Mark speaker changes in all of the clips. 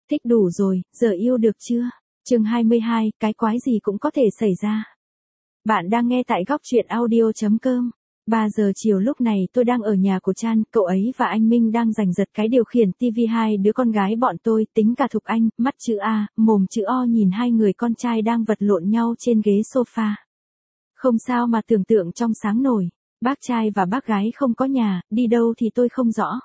Speaker 1: Thích đủ rồi, giờ yêu được chưa? Chương 22, cái quái gì cũng có thể xảy ra. Bạn đang nghe tại góc truyện audio.com. 3 giờ chiều lúc này tôi đang ở nhà của Chan, cậu ấy và anh Minh đang giành giật cái điều khiển TV. Hai đứa con gái bọn tôi, tính cả Thục Anh, mắt chữ A, mồm chữ O nhìn hai người con trai đang vật lộn nhau trên ghế sofa. Không sao mà tưởng tượng trong sáng nổi, bác trai và bác gái không có nhà, đi đâu thì tôi không rõ.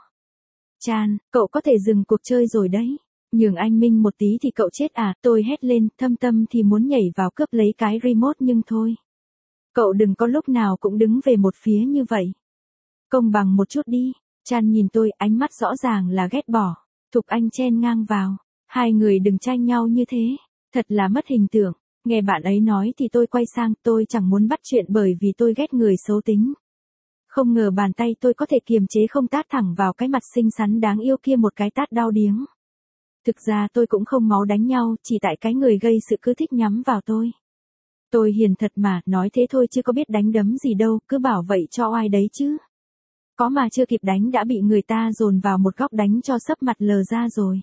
Speaker 1: Chan, cậu có thể dừng cuộc chơi rồi đấy. Nhường anh Minh một tí thì cậu chết à, tôi hét lên, thâm tâm thì muốn nhảy vào cướp lấy cái remote nhưng thôi. Cậu đừng có lúc nào cũng đứng về một phía như vậy. Công bằng một chút đi. Chan nhìn tôi, ánh mắt rõ ràng là ghét bỏ. Thục Anh chen ngang vào. Hai người đừng tranh nhau như thế. Thật là mất hình tượng. Nghe bạn ấy nói thì tôi quay sang, tôi chẳng muốn bắt chuyện bởi vì tôi ghét người xấu tính. Không ngờ bàn tay tôi có thể kiềm chế không tát thẳng vào cái mặt xinh xắn đáng yêu kia một cái tát đau điếng. Thực ra tôi cũng không máu đánh nhau, chỉ tại cái người gây sự cứ thích nhắm vào tôi. Tôi hiền thật mà, nói thế thôi chứ có biết đánh đấm gì đâu, cứ bảo vậy cho oai đấy chứ. Có mà chưa kịp đánh đã bị người ta dồn vào một góc đánh cho sấp mặt lờ ra rồi.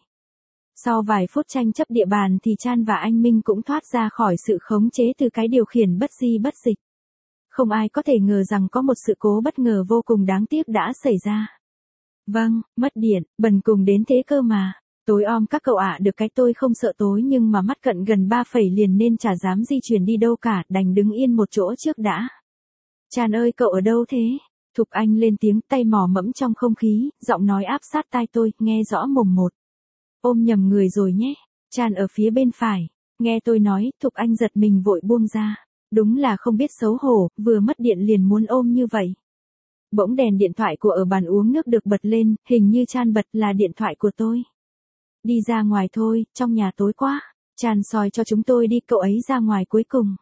Speaker 1: Sau vài phút tranh chấp địa bàn thì Chan và anh Minh cũng thoát ra khỏi sự khống chế từ cái điều khiển bất di bất dịch. Không ai có thể ngờ rằng có một sự cố bất ngờ vô cùng đáng tiếc đã xảy ra. Vâng, mất điện, bần cùng đến thế cơ mà. Tối om các cậu ạ, được cái tôi không sợ tối nhưng mà mắt cận gần 3 phẩy liền nên chả dám di chuyển đi đâu cả, đành đứng yên một chỗ trước đã. Chan ơi cậu ở đâu thế? Thục Anh lên tiếng, tay mò mẫm trong không khí, giọng nói áp sát tai tôi, nghe rõ mồm một. Ôm nhầm người rồi nhé. Chan ở phía bên phải. Nghe tôi nói, Thục Anh giật mình vội buông ra. Đúng là không biết xấu hổ, vừa mất điện liền muốn ôm như vậy. Bỗng đèn điện thoại của ở bàn uống nước được bật lên, hình như Chan bật là điện thoại của tôi. Đi ra ngoài thôi, trong nhà tối quá. Chan soi cho chúng tôi đi, cậu ấy ra ngoài cuối cùng.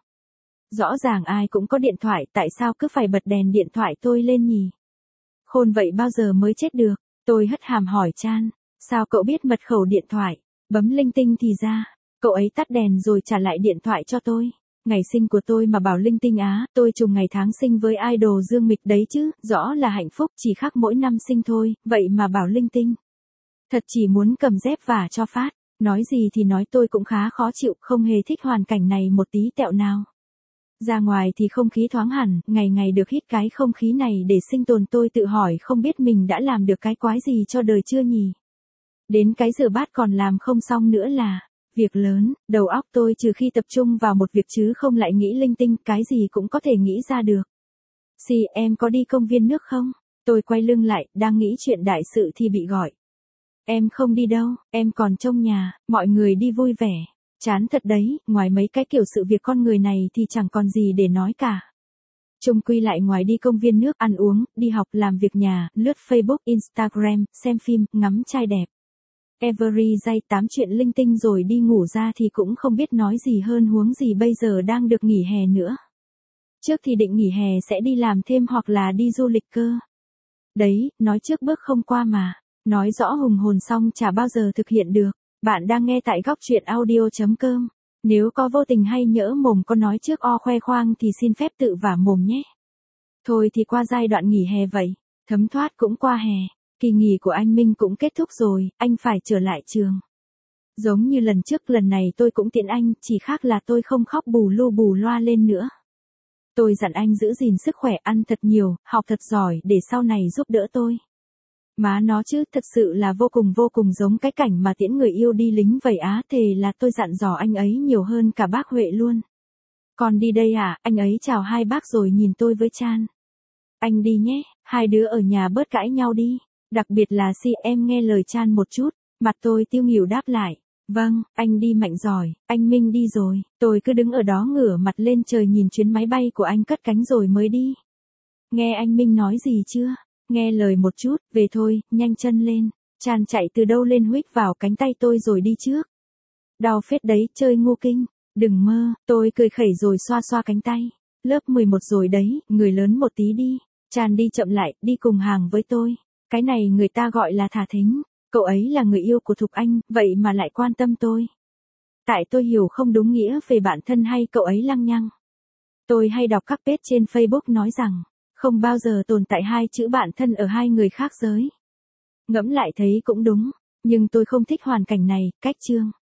Speaker 1: Rõ ràng ai cũng có điện thoại, tại sao cứ phải bật đèn điện thoại tôi lên nhỉ? Khôn vậy bao giờ mới chết được? Tôi hất hàm hỏi Chan. Sao cậu biết mật khẩu điện thoại? Bấm linh tinh thì ra. Cậu ấy tắt đèn rồi trả lại điện thoại cho tôi. Ngày sinh của tôi mà bảo linh tinh á, tôi trùng ngày tháng sinh với idol Dương Mịch đấy chứ, rõ là hạnh phúc chỉ khác mỗi năm sinh thôi, vậy mà bảo linh tinh. Thật chỉ muốn cầm dép vả cho phát, nói gì thì nói tôi cũng khá khó chịu, không hề thích hoàn cảnh này một tí tẹo nào. Ra ngoài thì không khí thoáng hẳn, ngày ngày được hít cái không khí này để sinh tồn tôi tự hỏi không biết mình đã làm được cái quái gì cho đời chưa nhỉ. Đến cái rửa bát còn làm không xong nữa là việc lớn, đầu óc tôi trừ khi tập trung vào một việc chứ không lại nghĩ linh tinh, cái gì cũng có thể nghĩ ra được. Em có đi công viên nước không? Tôi quay lưng lại, đang nghĩ chuyện đại sự thì bị gọi. Em không đi đâu, em còn trong nhà, mọi người đi vui vẻ. Chán thật đấy, ngoài mấy cái kiểu sự việc con người này thì chẳng còn gì để nói cả. Chung quy lại ngoài đi công viên nước, ăn uống, đi học, làm việc nhà, lướt Facebook, Instagram, xem phim, ngắm trai đẹp. Every day 8 chuyện linh tinh rồi đi ngủ ra thì cũng không biết nói gì hơn, huống gì bây giờ đang được nghỉ hè nữa. Trước thì định nghỉ hè sẽ đi làm thêm hoặc là đi du lịch cơ. Đấy, nói trước bước không qua mà. Nói rõ hùng hồn xong chả bao giờ thực hiện được. Bạn đang nghe tại góc truyện audio.com. Nếu có vô tình hay nhỡ mồm có nói trước khoe khoang thì xin phép tự vả mồm nhé. Thôi thì qua giai đoạn nghỉ hè vậy. Thấm thoát cũng qua hè. Kỳ nghỉ của anh Minh cũng kết thúc rồi, anh phải trở lại trường. Giống như lần trước, lần này tôi cũng tiễn anh, chỉ khác là tôi không khóc bù lu bù loa lên nữa. Tôi dặn anh giữ gìn sức khỏe, ăn thật nhiều, học thật giỏi để sau này giúp đỡ tôi. Má nó chứ, thật sự là vô cùng giống cái cảnh mà tiễn người yêu đi lính vậy á, thề là tôi dặn dò anh ấy nhiều hơn cả bác Huệ luôn. Còn đi đây à, anh ấy chào hai bác rồi nhìn tôi với Chan. Anh đi nhé, hai đứa ở nhà bớt cãi nhau đi. Đặc biệt là em nghe lời Chan một chút. Mặt tôi tiêu nghỉu đáp lại. Vâng, anh đi mạnh giỏi, anh Minh đi rồi. Tôi cứ đứng ở đó ngửa mặt lên trời nhìn chuyến máy bay của anh cất cánh rồi mới đi. Nghe anh Minh nói gì chưa? Nghe lời một chút, về thôi, nhanh chân lên. Chan chạy từ đâu lên huých vào cánh tay tôi rồi đi trước. Đau phết đấy, chơi ngu kinh. Đừng mơ, tôi cười khẩy rồi xoa xoa cánh tay. Lớp 11 rồi đấy, người lớn một tí đi. Chan đi chậm lại, đi cùng hàng với tôi. Cái này người ta gọi là thả thính. Cậu ấy là người yêu của Thục Anh, vậy mà lại quan tâm tôi. Tại tôi hiểu không đúng nghĩa về bạn thân hay cậu ấy lăng nhăng. Tôi hay đọc các page trên Facebook nói rằng, không bao giờ tồn tại hai chữ bạn thân ở hai người khác giới. Ngẫm lại thấy cũng đúng. nhưng tôi không thích hoàn cảnh này, cách chương.